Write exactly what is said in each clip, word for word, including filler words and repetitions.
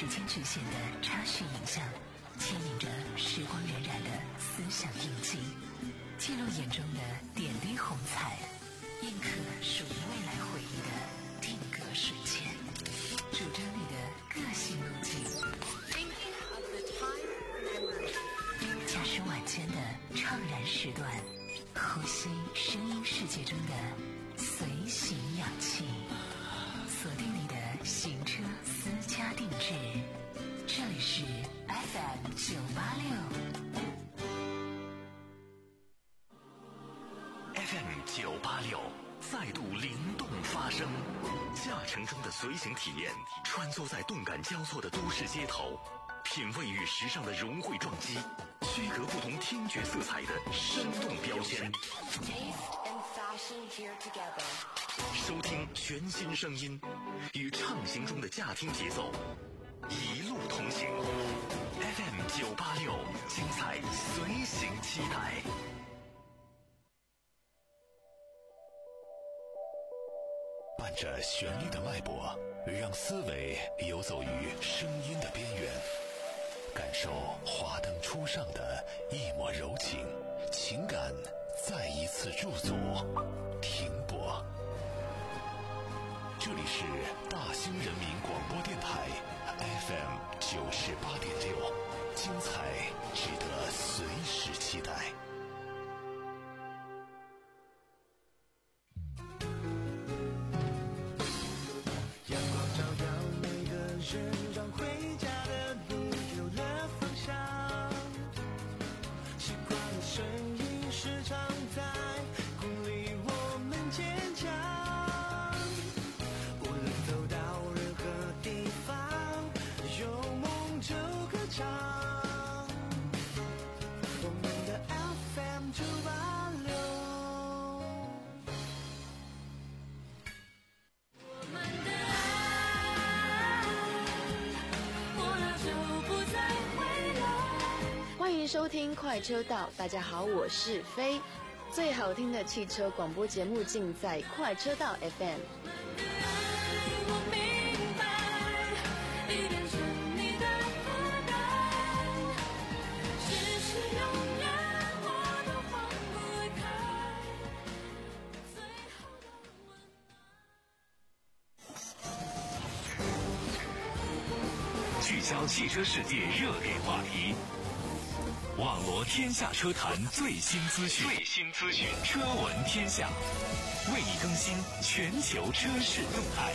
时间局限的插叙影像，牵引着时光荏苒的思想印记，记录眼中的点滴红彩，印刻属于未来回忆的定格瞬间，主张你的个性路径，驾驶晚间的怅然时段，呼吸声音世界中的随行氧气，锁定你的行车私家定制，这里是 F M 九八六 F M 九八六再度灵动发声，驾乘中的随行体验，穿梭在动感交错的都市街头，品味与时尚的融汇撞击，区隔不同听觉色彩的生动标签，收听全新声音，与畅行中的驾听节奏一路同行。 F M 九八六精彩随行期待。伴着旋律的脉搏，让思维游走于声音的边缘，感受华灯初上的一抹柔情，情感再一次驻足停泊。这里是大兴人民广播电台 F M 九十八点六，精彩值得随时期待。 让回家的路有了方向，习惯的声音时常在鼓励我们坚强，无论走到任何地方，有梦就歌唱，我们的 F M 九八六。 欢迎收听快车道，大家好，我是飞。最好听的汽车广播节目尽在快车道 F M。 聚焦汽车世界热点话题，网罗天下车坛最新资讯，最新资讯，车闻天下，为你更新全球车市动态。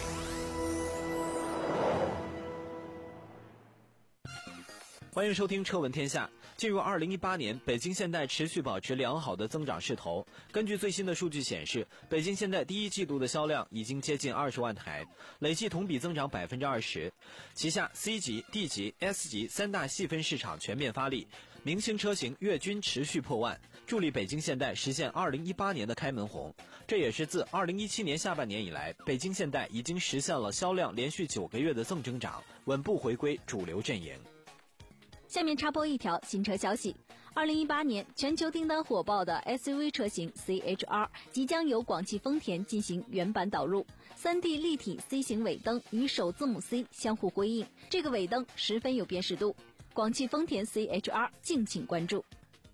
欢迎收听车闻天下。进入二零一八年，北京现代持续保持良好的增长势头。根据最新的数据显示，北京现代第一季度的销量已经接近二十万台，累计同比增长百分之二十。旗下 C 级、D 级、S 级三大细分市场全面发力，明星车型月均持续破万，助力北京现代实现二零一八年的开门红。这也是自二零一七年下半年以来，北京现代已经实现了销量连续九个月的正增长，稳步回归主流阵营。 下面插播一条新车消息，二零一八年全球订单火爆的 S U V 车型 C H R 即将由广汽丰田进行原版导入， 三 D 立体 C 型尾灯与首字母 C 相互辉映，这个尾灯十分有辨识度。广汽丰田 C H R 敬请关注。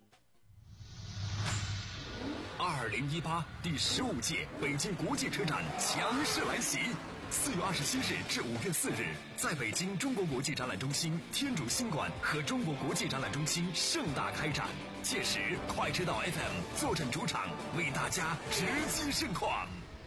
二零一八第十五届北京国际车展强势来袭，四月二十七日至五月四日，在北京中国国际展览中心、天主新馆和中国国际展览中心盛大开展。届时，快车道 F M 坐镇主场，为大家直击盛况。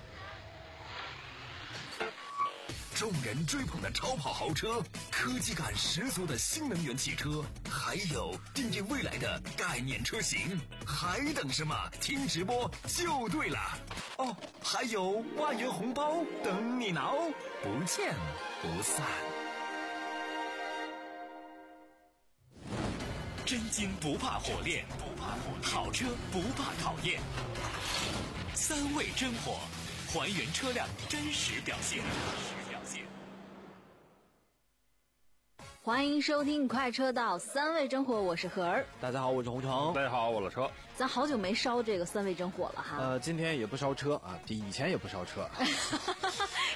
众人追捧的超跑豪车，科技感十足的新能源汽车，还有定义未来的概念车型，还等什么？听直播就对了哦！还有万元红包等你拿哦，不见不散。真金不怕火炼，不怕火炼，好车不怕考验。三味真火，还原车辆真实表现。 欢迎收听快车道三味真火，我是何儿。 大家好，我是洪城。 大家好，我老车。 咱好久没烧这个三味真火了哈。 呃，今天也不烧车啊，比以前也不烧车。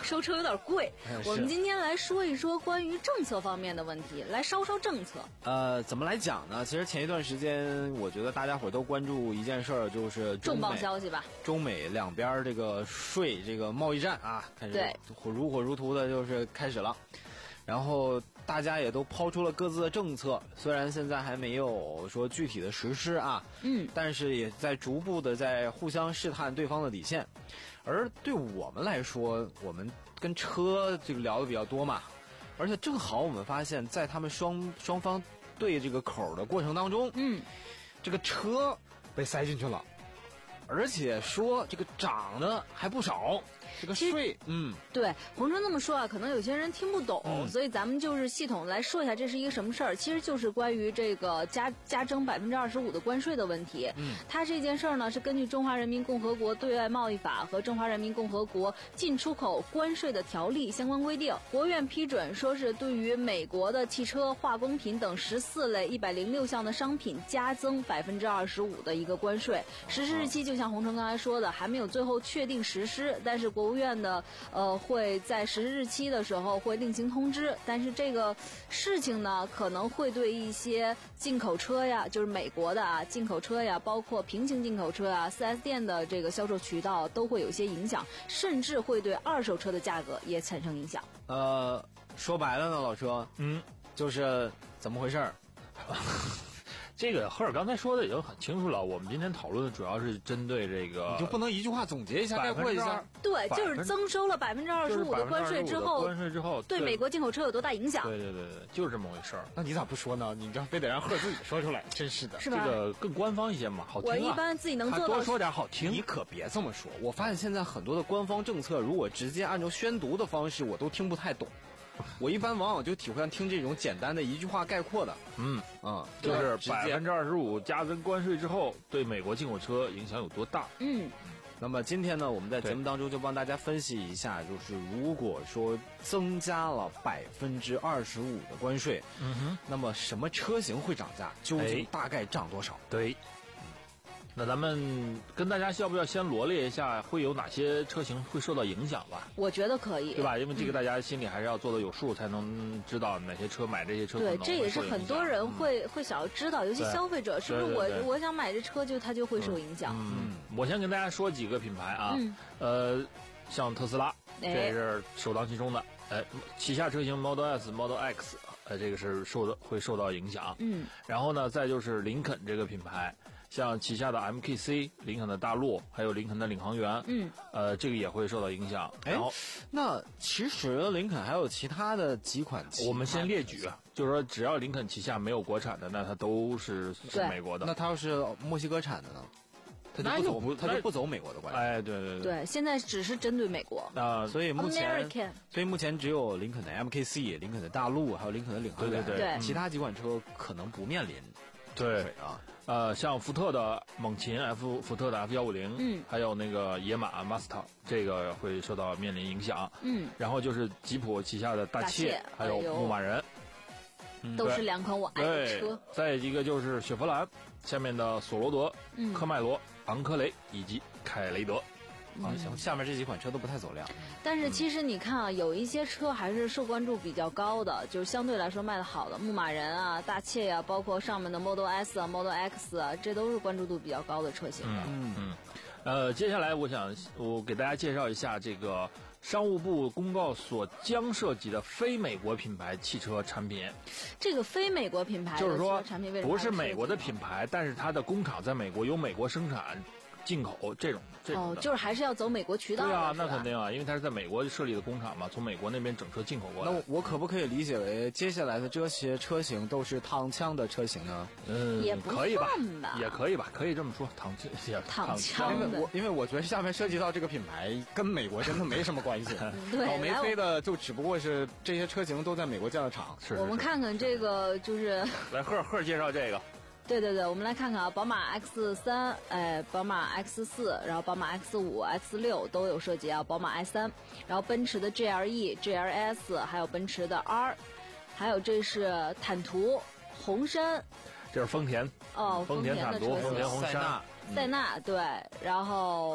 收车有点贵。我们今天来说一说关于政策方面的问题，来烧烧政策。 呃，怎么来讲呢？其实前一段时间，我觉得大家伙都关注一件事儿，就是中重磅消息吧。 中美两边这个税这个贸易战啊，开始火如火如荼的，就是开始了。然后大家也都抛出了各自的政策，虽然现在还没有说具体的实施啊， 嗯， 但是也在逐步的在互相试探对方的底线。而对我们来说，我们跟车这个聊的比较多嘛，而且正好我们发现，在他们双双方对这个口的过程当中， 嗯， 这个车被塞进去了，而且说这个涨的还不少。这个税，嗯， 对，洪春这么说啊，可能有些人听不懂， 嗯、 所以咱们就是系统来说一下，这是一个什么事儿？其实就是关于这个加加征百分之二十五的关税的问题。 嗯， 它这件事儿呢，是根据《中华人民共和国对外贸易法》和《中华人民共和国进出口关税的条例》相关规定，国务院批准，说是对于美国的汽车、化工品等十四类一百零六项的商品加增百分之二十五的一个关税。实施日期就像洪春刚才说的，还没有最后确定实施，但是国务院的呃会在实施日期的时候会另行通知，但是这个事情呢可能会对一些进口车呀，就是美国的啊进口车呀，包括平行进口车啊 四 S 店的这个销售渠道都会有一些影响，甚至会对二手车的价格也产生影响。 呃，说白了呢，老车， 嗯， 就是怎么回事儿？ 这个赫尔刚才说的已经很清楚了，我们今天讨论的主要是针对这个， 你就不能一句话总结一下、概括一下？ 对，就是增收了百分之二十五的关税之后， 关税之后对美国进口车有多大影响？ 对对对对，就是这么回事儿。 那你咋不说呢？你这非得让赫自己说出来，真是的， 是吧？ 这个更官方一些嘛，好听啊。 我一般自己能做到， 多说点好听。 你可别这么说，我发现现在很多的官方政策，如果直接按照宣读的方式，我都听不太懂。我一般往往就体会上听这种简单的一句话概括的， 嗯嗯， 就是百分之二十五加征关税之后，对美国进口车影响有多大？ 嗯， 那么今天呢，我们在节目当中就帮大家分析一下，就是如果说增加了百分之二十五的关税， 嗯哼， 那么什么车型会涨价？究竟大概涨多少？ 对。那咱们跟大家要不要先罗列一下会有哪些车型会受到影响吧？ 我觉得可以， 对吧？因为这个大家心里还是要做的有数，才能知道哪些车买这些车可能对，这也是很多人会、嗯、会想要知道，尤其消费者是不是我对对对我想买这车就它就会受影响。 嗯，嗯我先跟大家说几个品牌啊， 嗯、 呃，像特斯拉，这是首当其冲的，哎，旗下车型 Model S、Model X， 呃，这个是受的会受到影响。 嗯， 然后呢，再就是林肯这个品牌。像旗下的 M K C、林肯的大陆，还有林肯的领航员， 嗯， 呃，这个也会受到影响。 然后，那其实林肯还有其他的几款， 我们先列举，就是说只要林肯旗下没有国产的，那它都是是美国的。 那它要是墨西哥产的呢？它就不走，它就不走美国的关系。 哎，对对对。对，现在只是针对美国。 啊、呃，所以目前， American 所以目前只有林肯的 M K C、林肯的大陆，还有林肯的领航员， 对对对， 其他几款车可能不面临。 对啊， 呃，像福特的猛禽 F， 福特的 F 一五零， 嗯， 还有那个野马 Mustang， 这个会受到面临影响。 嗯， 然后就是吉普旗下的大切， 还有牧马人， 嗯、都是两款我爱的车。 再一个就是雪佛兰下面的索罗德、 嗯、 科迈罗、昂科雷以及凯雷德。 啊，行，下面这几款车都不太走量。 但是其实你看啊，有一些车还是受关注比较高的，就是相对来说卖的好的，牧马人啊、大切呀、啊，包括上面的 Model S 啊、Model X 啊，这都是关注度比较高的车型。 嗯嗯。呃，接下来我想我给大家介绍一下这个商务部公告所将涉及的非美国品牌汽车产品。 这个非美国品牌就是说产品为什么不是美国的品牌，但是它的工厂在美国由美国生产。进口这种这种哦，就是还是要走美国渠道。 对啊，那肯定啊，因为它是在美国设立的工厂嘛，从美国那边整车进口过来。 那我我可不可以理解为接下来的这些车型都是躺枪的车型呢？ 嗯， 也不可以吧， 吧也可以吧，可以这么说，躺也躺枪的。 因为我因为我觉得下面涉及到这个品牌跟美国真的没什么关系。 对， 倒霉飞的就只不过是这些车型都在美国建了厂。 是， 我们看看这个就是来赫赫介绍这个。 对对对，我们来看看啊，宝马 X 三，哎，宝马 X 四，然后宝马 X 五、X 六都有涉及啊，宝马 i 三，然后奔驰的 G L E、G L S， 还有奔驰的 R， 还有这是坦途、红杉， 这是丰田哦， 丰田坦途、丰田红杉、 塞纳，对，然后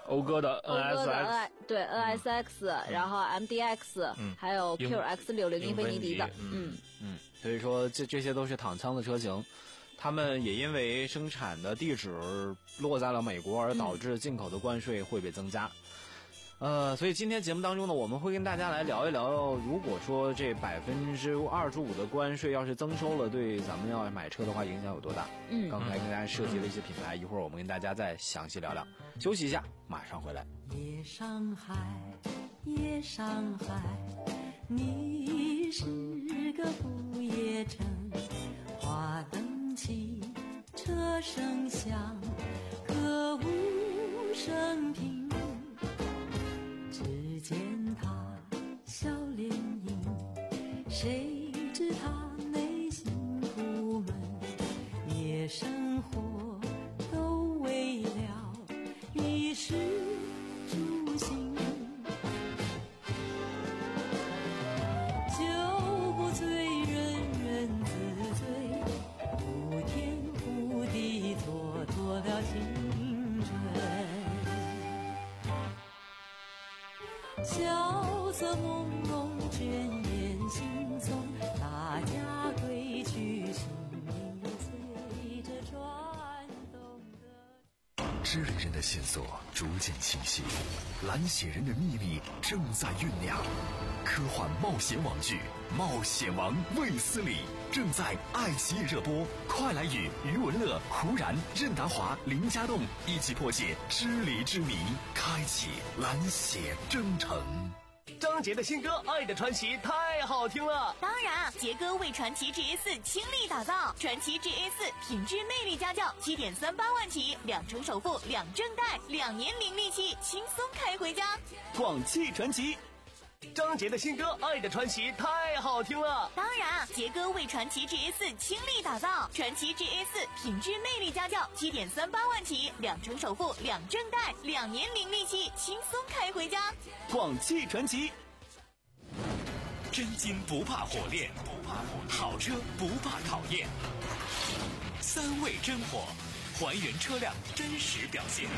讴歌的 N 讴 S 歌的 N X， 对 N S X，、嗯、然后 M D X，、嗯、还有 Q X 六零英菲尼迪的， 嗯嗯，所以说这这些都是躺枪的车型。他们也因为生产的地址落在了美国，而导致进口的关税会被增加。呃，所以今天节目当中呢，我们会跟大家来聊一聊，如果说这百分之二十五的关税要是增收了，对咱们要买车的话影响有多大？ 嗯， 刚才跟大家设计了一些品牌，一会儿我们跟大家再详细聊聊。休息一下，马上回来。 夜上海，夜上海，你是个不夜城，花灯起，车声响，歌舞升平。只见他笑脸迎，谁知他内心苦闷，夜生活都为了衣食住行。酒不醉人人自醉，呼天呼地蹉跎了青春。萧瑟朦胧，倦眼惺忪，大家归去，心灵随着转动的。 知人人的线索逐渐清晰，蓝血人的秘密正在酝酿。科幻冒险网剧《冒险王卫斯理》正在爱奇艺热播，快来与余文乐、胡然、任达华、林家栋一起破解支离之谜，开启蓝血征程。 张杰的新歌《爱的传奇》太好听了， 当然，杰哥为传奇 G A 四倾力打造，传奇 G A 四品质魅力家轿，七点三八万起，两成首付，两证贷，两年零利息，轻松开回家。 广汽传祺。张杰的新歌《爱的传奇》太好听了， 当然，杰哥为传奇 G A 四倾力打造，传奇 G A 四品质魅力家轿，七点三八万起，两成首付，两证贷，两年零利息，轻松开回家。 广汽传祺。 真金不怕火炼，不怕火炼，好车不怕考验。三味真火，还原车辆真实表现。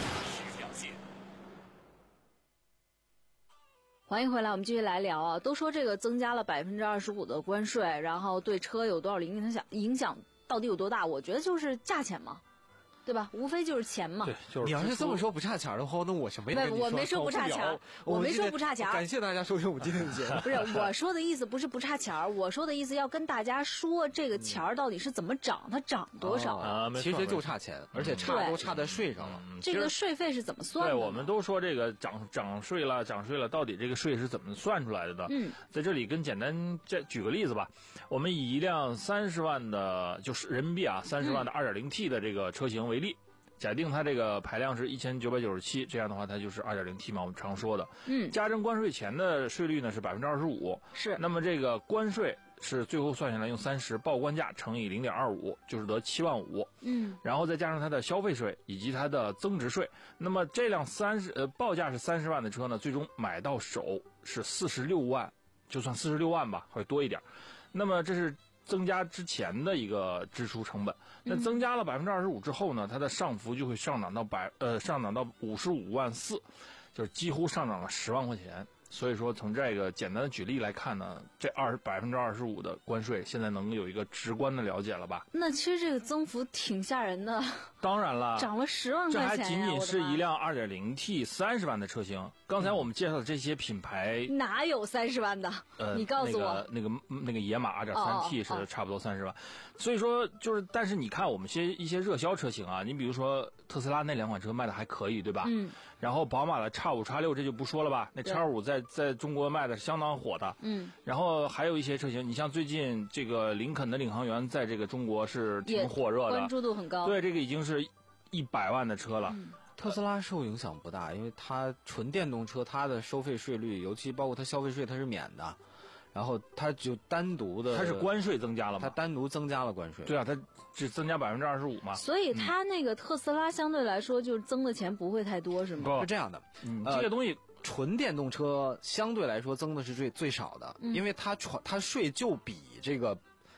欢迎回来，我们继续来聊啊。都说这个增加了百分之二十五的关税，然后对车有多少影响？影响到底有多大？我觉得就是价钱嘛，对吧？无非就是钱嘛。 对，就是你要是这么说不差钱的话，那我是没跟你说。 我没说不差钱，我没说不差钱。 感谢大家收听我们今天的节目。 不是我说的意思，不是不差钱，我说的意思要跟大家说这个钱到底是怎么涨，它涨多少啊？ 其实就差钱，而且差都差在税上了。 这个税费是怎么算的？ 对，我们都说这个涨涨税了，涨税了，到底这个税是怎么算出来的呢？ 嗯， 在这里跟简单这举个例子吧，我们以一辆三十万的，就是人民币啊，三十万的 二点零 T 的这个车型为例。假定它这个排量是一千九百九十七，这样的话它就是 二点零 T 嘛，我们常说的。 嗯， 加征关税前的税率呢是百分之二十五， 是。 那么这个关税是最后算下来用三十报关价乘以零点二五，就是得七万五。 嗯， 然后再加上它的消费税以及它的增值税，那么这辆三十呃报价是三十万的车呢，最终买到手是四十六万，就算四十六万吧，会多一点。那么这是增加之前的一个支出成本，那增加了百分之二十五之后呢，它的上浮就会上涨到百呃上涨到五十五万四，就是几乎上涨了十万块钱。所以说，从这个简单的举例来看呢，这二百分之二十五的关税，现在能有一个直观的了解了吧？ 那其实这个增幅挺吓人的。 当然了， 涨了十万块钱、啊， 这还仅仅是一辆 二点零 T 三十万的车型。刚才我们介绍的这些品牌， 嗯、哪有三十万的？ 呃， 你告诉我， 那个、那个、那个野马 二点三 T 是差不多三十万。哦哦哦所以说，就是但是你看我们些一些热销车型啊，你比如说特斯拉那两款车卖的还可以，对吧？ 嗯。 然后宝马的 X 五 X 六这就不说了吧，那 X 五在在中国卖的是相当火的。 嗯。 然后还有一些车型，你像最近这个林肯的领航员在这个中国是挺火热的， 关注度很高。 对，这个已经是一百万的车了。 嗯特斯拉受影响不大，因为它纯电动车，它的收费税率，尤其包括它消费税，它是免的，然后它就单独的， 它是关税增加了吗？ 它单独增加了关税。 对啊，它只增加百分之二十五嘛。 所以它那个特斯拉相对来说就增的钱不会太多，是吗？ 是这样的， 嗯，这个东西。 纯电动车相对来说增的是最最少的， 嗯、 因为它它税就比这个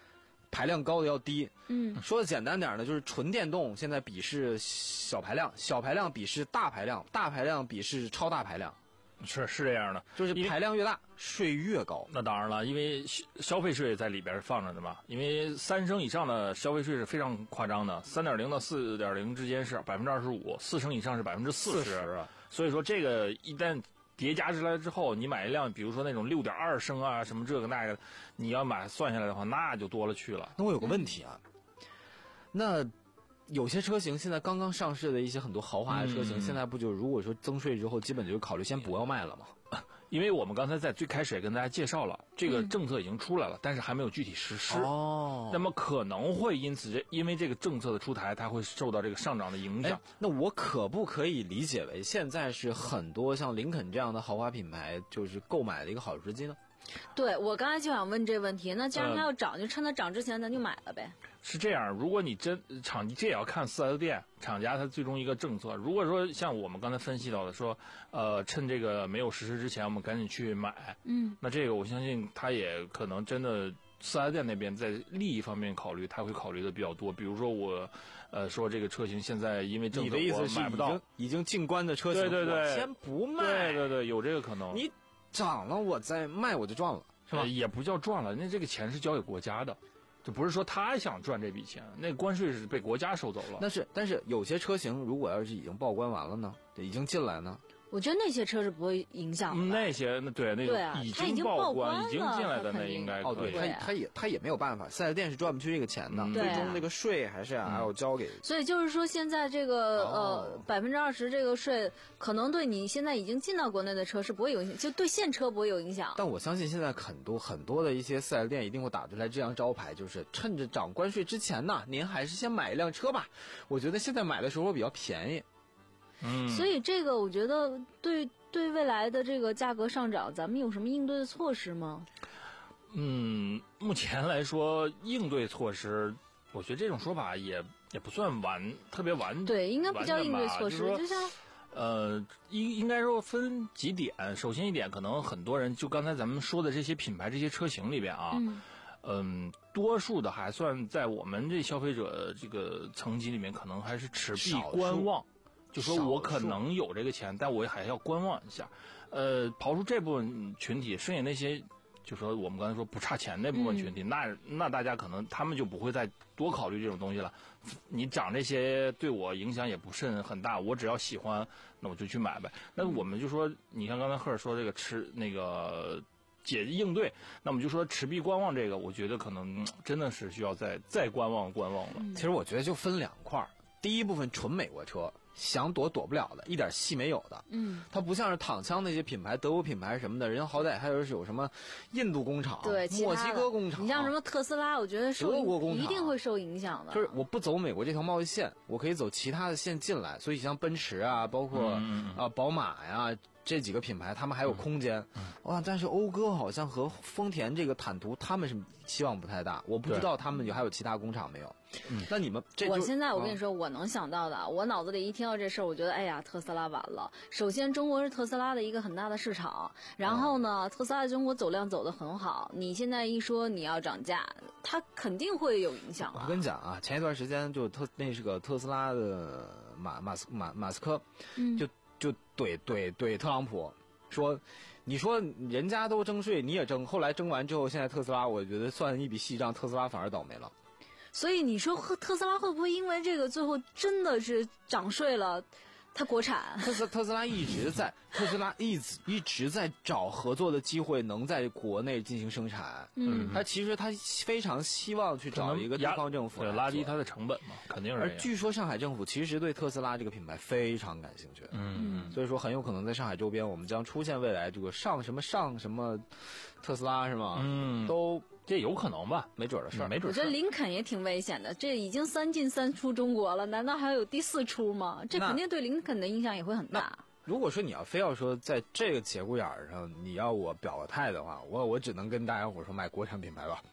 排量高的要低。 嗯， 说的简单点呢，就是纯电动现在鄙视小排量，小排量鄙视大排量，大排量鄙视超大排量。 是是这样的， 就是排量越大，税越高。 那当然了，因为消费税在里边放着的嘛。因为三升以上的消费税是非常夸张的，三点零到四点零之间是百分之二十五，四升以上是百分之四十。所以说这个一旦叠加之来之后，你买一辆，比如说那种六点二升啊，什么这个那个，你要买算下来的话，那就多了去了。 那我有个问题啊，那。有些车型现在刚刚上市的一些很多豪华的车型，嗯、现在不就如果说增税之后，基本就考虑先不要卖了吗？ 因为我们刚才在最开始也跟大家介绍了，这个政策已经出来了，嗯、但是还没有具体实施。 哦， 那么可能会因此这因为这个政策的出台，它会受到这个上涨的影响。 那我可不可以理解为现在是很多像林肯这样的豪华品牌就是购买的一个好时机呢？ 对，我刚才就想问这问题。那既然它要涨，呃、就趁它涨之前咱就买了呗。 是这样，如果你真厂这也要看四 S 店厂家它最终一个政策。如果说像我们刚才分析到的说，呃，趁这个没有实施之前，我们赶紧去买， 嗯， 那这个我相信他也可能真的四 S 店那边在利益方面考虑，他会考虑的比较多。比如说我，呃，说这个车型现在因为政策我买不到， 已经进关的车型， 对对对， 先不卖， 对对对，有这个可能。 你涨了我再卖我就赚了，是吧？ 呃、也不叫赚了，那这个钱是交给国家的。就不是说他想赚这笔钱，那关税是被国家收走了。 但是，但是有些车型如果要是已经报关完了呢，已经进来呢， 我觉得那些车是不会影响的。 那些那对那种已经报关、已经进来的那应该哦，对，他他也他也没有办法，四 S 店是赚不去这个钱的，最终这个税还是还要交给。 所以就是说，现在这个呃百分之二十这个税，可能对你现在已经进到国内的车是不会有影响，就对现车不会有影响。 但我相信现在很多很多的一些四 S 店一定会打出来这张招牌，就是趁着涨关税之前呢，您还是先买一辆车吧。我觉得现在买的时候比较便宜。 嗯， 所以这个我觉得对对未来的这个价格上涨，咱们有什么应对的措施吗？ 嗯，目前来说应对措施，我觉得这种说法也也不算完特别完。 对，应该不叫应对措施， 就, 就像呃，应应该说分几点。首先一点，可能很多人就刚才咱们说的这些品牌、这些车型里边啊， 嗯， 嗯多数的还算在我们这消费者这个层级里面，可能还是持币观望。就说我可能有这个钱，但我还要观望一下。呃，刨出这部分群体，剩下那些，就说我们刚才说不差钱那部分群体，嗯、那那大家可能他们就不会再多考虑这种东西了。你涨这些对我影响也不甚很大，我只要喜欢，那我就去买呗。那我们就说，你看刚才赫尔说这个持那个解应对，那我们就说持币观望这个，我觉得可能真的是需要再再观望观望了。 其实我觉得就分两块，第一部分纯美国车。想躲躲不了的，一点戏没有的。 嗯， 它不像是躺枪那些品牌，德国品牌什么的，人家好歹还有是有什么印度工厂、 对墨西哥工厂。 你像什么特斯拉，我觉得受德国工厂一定会受影响的。 就是我不走美国这条贸易线，我可以走其他的线进来。所以像奔驰啊，包括啊、 嗯呃、宝马呀这几个品牌，他们还有空间。 嗯、 哇，但是讴歌好像和丰田这个坦途，他们是希望不太大。我不知道他们有还有其他工厂没有。 嗯， 那你们这我现在我跟你说，我能想到的，我脑子里一听到这事儿，我觉得哎呀，特斯拉完了。首先，中国是特斯拉的一个很大的市场，然后呢，特斯拉在中国走量走得很好。你现在一说你要涨价，它肯定会有影响啊。 我跟你讲啊，前一段时间就特那是个特斯拉的马马斯马马斯克， 嗯， 就就怼怼怼特朗普，说你说人家都征税，你也征，后来征完之后，现在特斯拉我觉得算一笔细账，特斯拉反而倒霉了。 所以你说特斯拉会不会因为这个最后真的是涨税了？它国产， 特斯特斯拉一直在，特斯拉一直一直在找合作的机会，能在国内进行生产。 嗯， 他其实他非常希望去找一个地方政府来拉低它的成本嘛，肯定是。 而据说上海政府其实对特斯拉这个品牌非常感兴趣。 嗯， 所以说很有可能在上海周边，我们将出现未来这个上什么上什么特斯拉是吗？ 嗯， 都。 这有可能吧， 没准的事儿、 嗯，没准。 我觉得林肯也挺危险的，这已经三进三出中国了，难道还有第四出吗？这肯定对林肯的影响也会很大。 如果说你要非要说在这个节骨眼上，你要我表个态的话，我我只能跟大家伙说买国产品牌吧。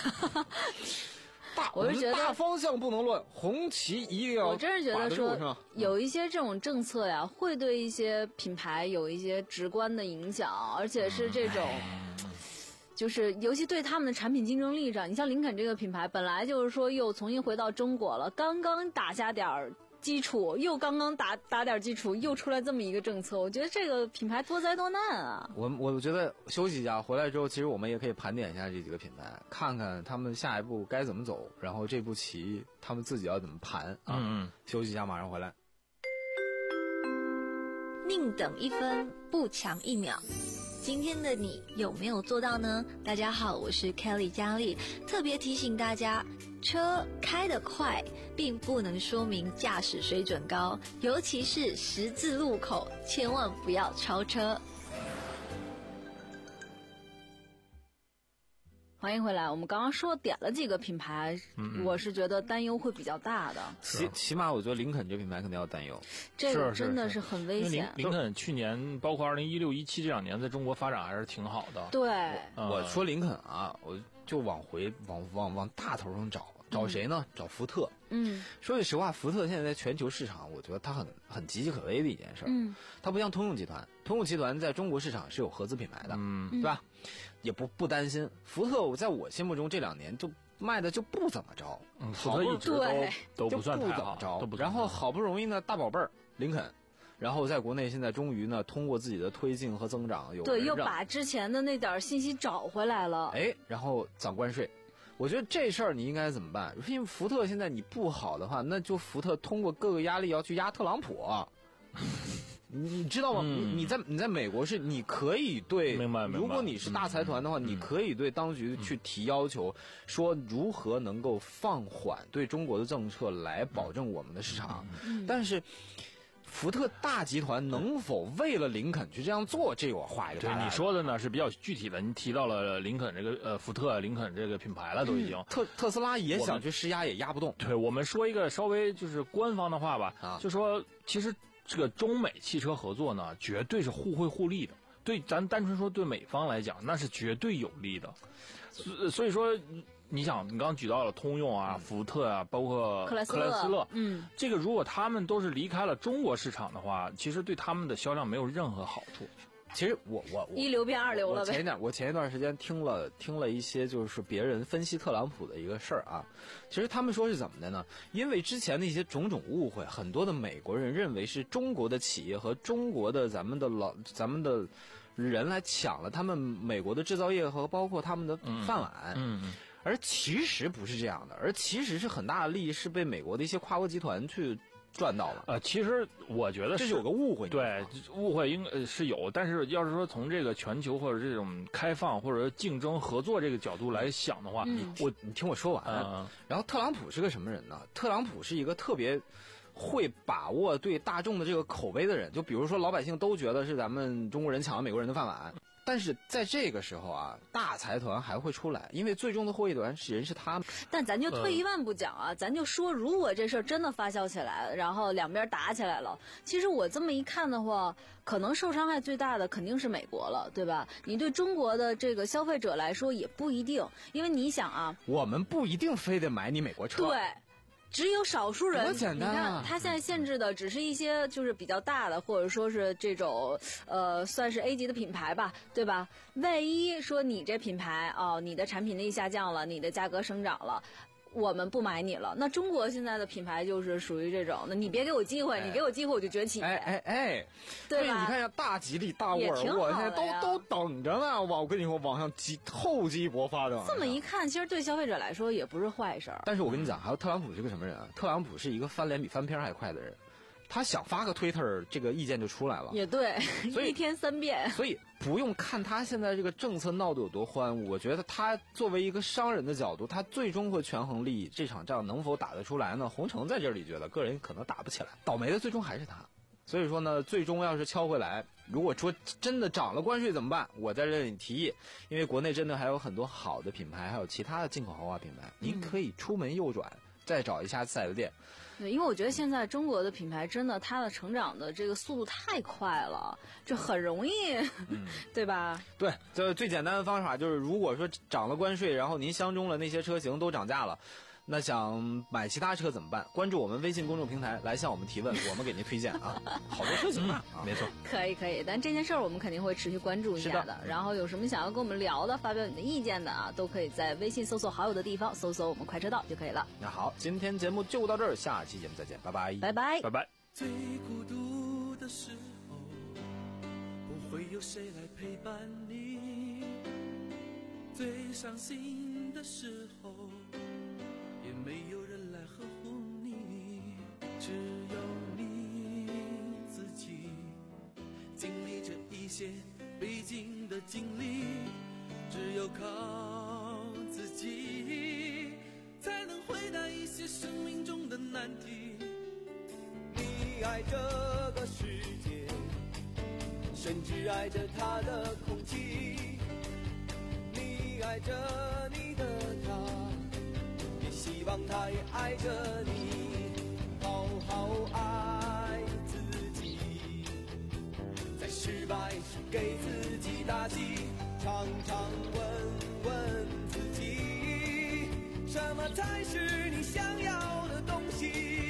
大， 我是觉得大方向不能乱，红旗一定要。 我真是觉得说，有一些这种政策呀，会对一些品牌有一些直观的影响，而且是这种。 就是尤其对他们的产品竞争力上，你像林肯这个品牌，本来就是说又重新回到中国了，刚刚打下点儿基础，又刚刚打打点基础，又出来这么一个政策，我觉得这个品牌多灾多难啊。 我我觉得休息一下，回来之后，其实我们也可以盘点一下这几个品牌，看看他们下一步该怎么走，然后这步棋他们自己要怎么盘啊。 嗯嗯。 休息一下，马上回来。 宁等一分，不强一秒。今天的你有没有做到呢？大家好，我是 Kelly 佳丽，特别提醒大家，车开得快并不能说明驾驶水准高，尤其是十字路口，千万不要超车。 欢迎回来，我们刚刚说点了几个品牌，嗯、我是觉得担忧会比较大的。 起起码我觉得林肯这品牌肯定要担忧， 这个真的是很危险。 林肯去年包括二零一六一七这两年在中国发展还是挺好的。 对， 我, 我说林肯啊，我就往回往往往大头上找，找谁呢？嗯、找福特。 嗯， 说句实话，福特现在在全球市场，我觉得它很很岌岌可危的一件事。 嗯， 它不像通用集团，通用集团在中国市场是有合资品牌的， 嗯， 对吧？也不不担心。福特我在我心目中这两年就卖的就不怎么着， 嗯，福特一直都都不算太好， 都不然后好不容易呢，大宝贝儿林肯。然后在国内现在终于呢，通过自己的推进和增长，有对又把之前的那点信息找回来了。 哎，然后涨关税。我觉得这事儿你应该怎么办？因为福特现在你不好的话，那就福特通过各个压力要去压特朗普、啊，你知道吗？嗯、你你在你在美国是你可以对， 明白明白。 如果你是大财团的话，嗯、你可以对当局去提要求，嗯、说如何能够放缓对中国的政策来保证我们的市场， 嗯、 但是。福特大集团能否为了林肯去这样做？这我画一个。 对你说的呢是比较具体的，你提到了林肯这个呃福特林肯这个品牌了，都已经。 嗯、特特斯拉也想去施压，也压不动。 对，我们说一个稍微就是官方的话吧， 啊、 就说其实这个中美汽车合作呢，绝对是互惠互利的。对，咱单纯说对美方来讲，那是绝对有利的。所所以说。你想，你刚刚举到了通用啊、福特啊，包括克莱斯勒，斯勒嗯， 这个如果他们都是离开了中国市场的话，其实对他们的销量没有任何好处。 其实我我我一流变二流了呗。 我前一段我前一段时间听了听了一些就是别人分析特朗普的一个事儿啊，其实他们说是怎么的呢？因为之前的一些种种误会，很多的美国人认为是中国的企业和中国的咱们的老咱们的人来抢了他们美国的制造业和包括他们的饭碗。 嗯。嗯而其实不是这样的，而其实是很大的利益是被美国的一些跨国集团去赚到了。 呃，其实我觉得这是有个误会， 对，误会应该是有，但是要是说从这个全球或者这种开放或者竞争合作这个角度来想的话， 嗯、 我你听我说完。 嗯、 然后特朗普是个什么人呢？特朗普是一个特别会把握对大众的这个口碑的人，就比如说老百姓都觉得是咱们中国人抢了美国人的饭碗。但是在这个时候啊，大财团还会出来，因为最终的获益人是人是他们。 但咱就退一万步讲啊，呃、咱就说，如果这事儿真的发酵起来，然后两边打起来了，其实我这么一看的话，可能受伤害最大的肯定是美国了，对吧？你对中国的这个消费者来说也不一定，因为你想啊， 我们不一定非得买你美国车。 对。只有少数人， 多简单啊！ 你看，他现在限制的只是一些就是比较大的，或者说是这种呃，算是 A 级的品牌吧，对吧？万一说你这品牌哦，你的产品力下降了，你的价格升涨了。我们不买你了，那中国现在的品牌就是属于这种，那你别给我机会，哎、你给我机会我就崛起。 哎哎哎， 对吧？ 你看一下大吉利、大沃尔沃，现在都都等着呢。我跟你说，往上激厚积薄发的。 这么一看，其实对消费者来说也不是坏事儿。 但是我跟你讲，还有特朗普是个什么人啊？特朗普是一个翻脸比翻篇还快的人。他想发个推特，这个意见就出来了。 也对， 所以一天三遍。 所以不用看他现在这个政策闹得有多欢，我觉得他作为一个商人的角度，他最终会权衡利益。这场仗能否打得出来呢？洪城在这里觉得个人可能打不起来，倒霉的最终还是他。所以说呢，最终要是敲回来，如果说真的涨了关税怎么办？我在这里提议，因为国内真的还有很多好的品牌，还有其他的进口豪华品牌，您可以出门右转，再找一家四 S店。 对，因为我觉得现在中国的品牌真的它的成长的这个速度太快了，这很容易，嗯、对吧？ 对，这最简单的方法就是，如果说涨了关税，然后您相中了那些车型都涨价了， 那想买其他车怎么办？关注我们微信公众平台来向我们提问，我们给您推荐啊，好多车型呢、嗯啊。没错， 可以可以，但这件事儿我们肯定会持续关注一下的。 的然后有什么想要跟我们聊的、发表你的意见的啊，都可以在微信搜索好友的地方搜索我们快车道就可以了。 那好，今天节目就到这儿，下期节目再见，拜拜， 拜拜， 拜拜。 最孤独的时候，不会有谁来陪伴你；最伤心的时候，也没有人来呵护你。只有你自己经历着一些必经的经历，只有靠自己才能回答一些生命中的难题。你爱这个世界，甚至爱着它的空气，你爱着你的他，也希望他也爱着你，好好爱自己，在失败时给自己打气，常常问问自己，什么才是你想要的东西。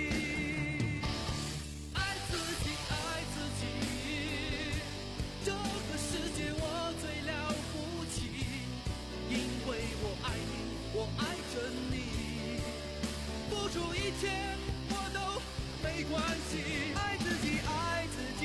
付出一切我都没关系，爱自己爱自己，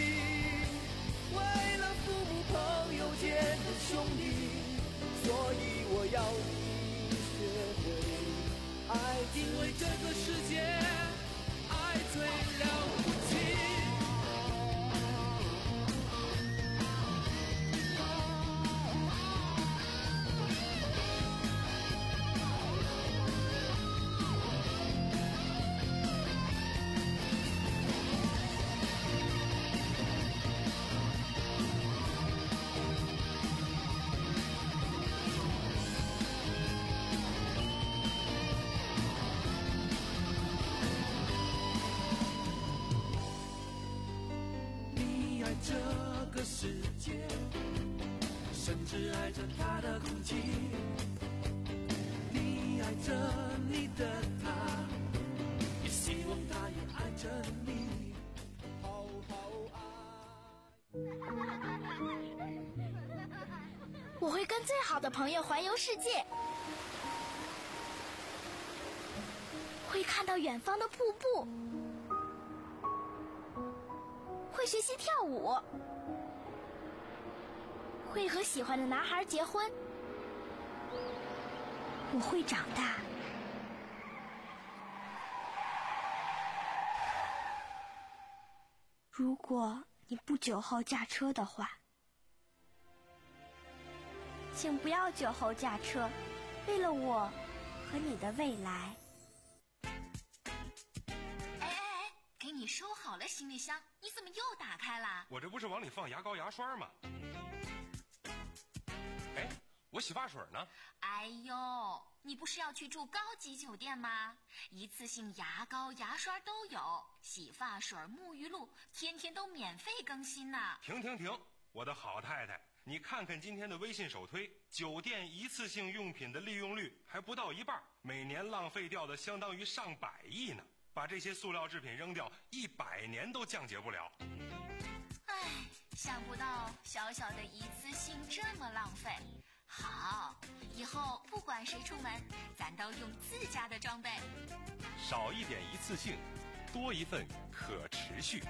为了父母朋友间的兄弟，所以我要你学会爱，因为这个世界爱最了不起。这个世界，甚至爱着它的空气，你爱着你的他，也希望他也爱着你，好好爱。 我会跟最好的朋友环游世界，会看到远方的瀑布，会学习跳舞，会和喜欢的男孩结婚。我会长大。如果你不久后驾车的话，请不要酒后驾车，为了我和你的未来。 哎哎哎，给你收好了行李箱，你怎么又打开了？ 我这不是往里放牙膏牙刷吗？哎，我洗发水呢？ 哎呦，你不是要去住高级酒店吗？一次性牙膏牙刷都有，洗发水沐浴露天天都免费更新呢。 停停停，我的好太太，你看看今天的微信首推，酒店一次性用品的利用率还不到一半，每年浪费掉的相当于上百亿呢。把这些塑料制品扔掉，一百年都降解不了。 唉，想不到小小的一次性这么浪费。好，以后不管谁出门，咱都用自家的装备。 少一点一次性，多一份可持续。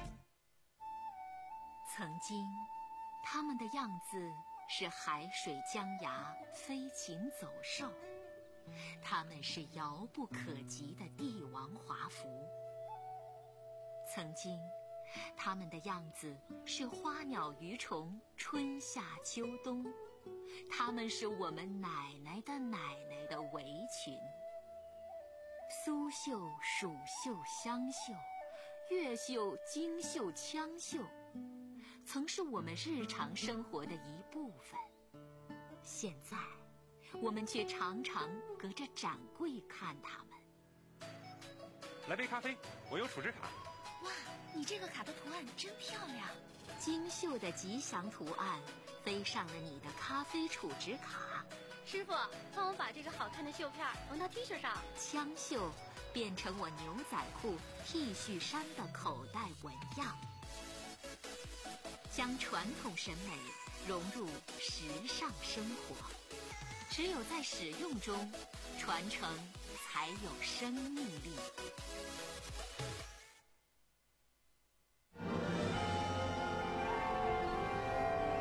曾经，他们的样子是海水江崖，飞禽走兽。他们是遥不可及的帝王华服。曾经，他们的样子是花鸟鱼虫，春夏秋冬。他们是我们奶奶的奶奶的围裙。苏绣、蜀绣、湘绣，越绣、京绣、羌绣，曾是我们日常生活的一部分。现在我们却常常隔着展柜看他们。 来杯咖啡，我有储值卡。 哇，你这个卡的图案真漂亮，精绣的吉祥图案飞上了你的咖啡储值卡， 师傅，帮我把这个好看的绣片缝到 T 恤上。 枪绣变成我牛仔裤、T 恤衫的口袋纹样，将传统审美融入时尚生活。只有在使用中，传承才有生命力。